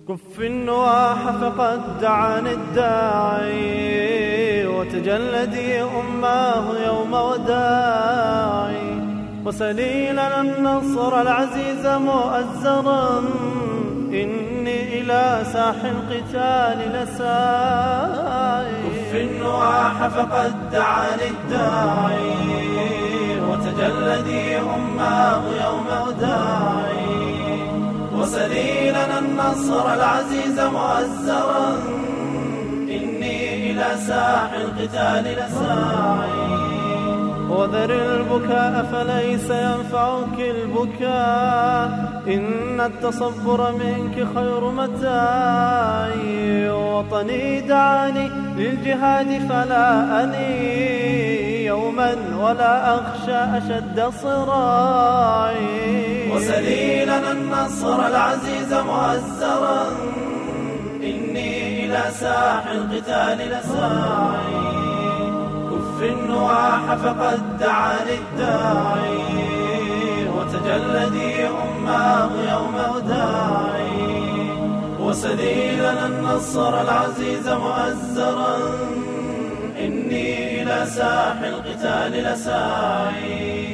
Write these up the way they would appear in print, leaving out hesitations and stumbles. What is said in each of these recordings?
كف النواح فقد دعاني الداعي، وتجلدي أماه يوم وداعي، وسلي لنا النصر العزيز مؤزرا، إني إلى ساح القتال لساعي. كف النواح فقد دعاني الداعي، وتجلدي أماه يوم وداعي، وسلي لنا النصر العزيز مؤزرا، إني إلى ساح القتال لساعي. وذر البكاء فليس ينفعك البكاء، إن التصبر منك خير متاعي. وطني دعاني للجهاد فلا أني يوما ولا أخشى أشد صراعي. وسلي لنا النصر العزيز مؤزرا، إني إلى ساح القتال لساعي. كف النواح فقد دعاني الداعي، وتجلدي أماه يوم وداعي، وسلي لنا النصر العزيز مؤزرا، إني إلى ساح القتال لساعي.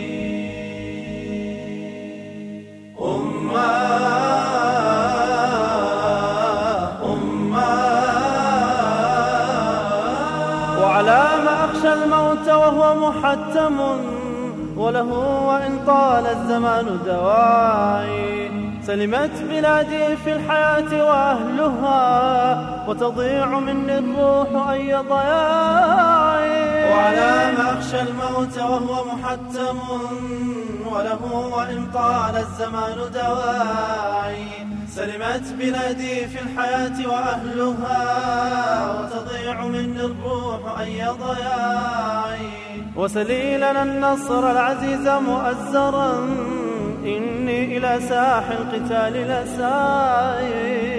وعلى ما أخشى الموت وهو محتم، وله وإن طال الزمان دواعي. سلمت بلادي في الحياة وأهلها، وتضيع مني الروح أي ضياعي. وعلى ما أخشى الموت وهو محتم، وله وإن طال الزمان دواعي. سلمت بلادي في الحياة وأهلها، وتضيع مني الروح أي ضياعي. وسلي لنا النصر العزيز مؤزرا، إني إلى ساح القتال لساعي.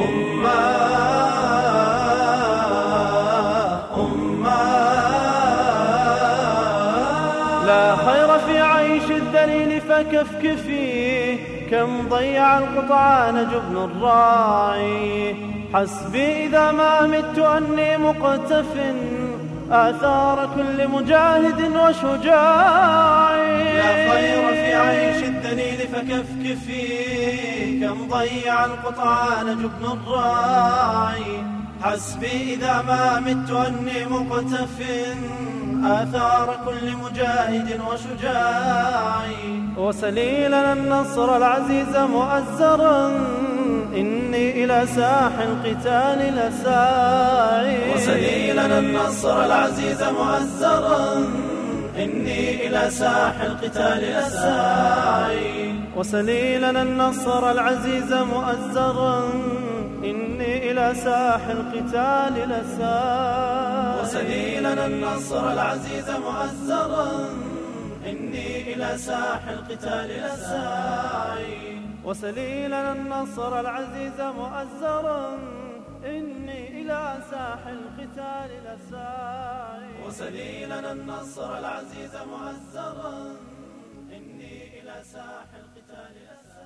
لا خير في عيش الذليل فكفكفي، كم ضيع القطعان جبن الراعي. حسبي إذا ما مت أني مقتف آثار كل مجاهد وشجاعي. لا خير في عيش الذليل فكفكفي، كم ضيع القطعان جبن الراعي. حسبي إذا ما مت أني مقتف آثار كل مجاهد وشجاعي. وسلي لنا النصر العزيز مؤزرا، إني إلى ساح القتال لساعي. وسلي لنا النصر العزيز مؤزرا، إني إلى ساح القتال لساعي. وسلي لنا النصر العزيز مؤزرا، إني إلى ساح القتال لساعي. وسلي لنا النصر العزيز مؤزرا، إني إلى ساح القتال لساعي. وسلي لنا النصر العزيز مؤزرا، إني إلى ساح القتال لساعي. وسلي لنا النصر العزيز مؤزرا، إني إلى ساح القتال لساعي.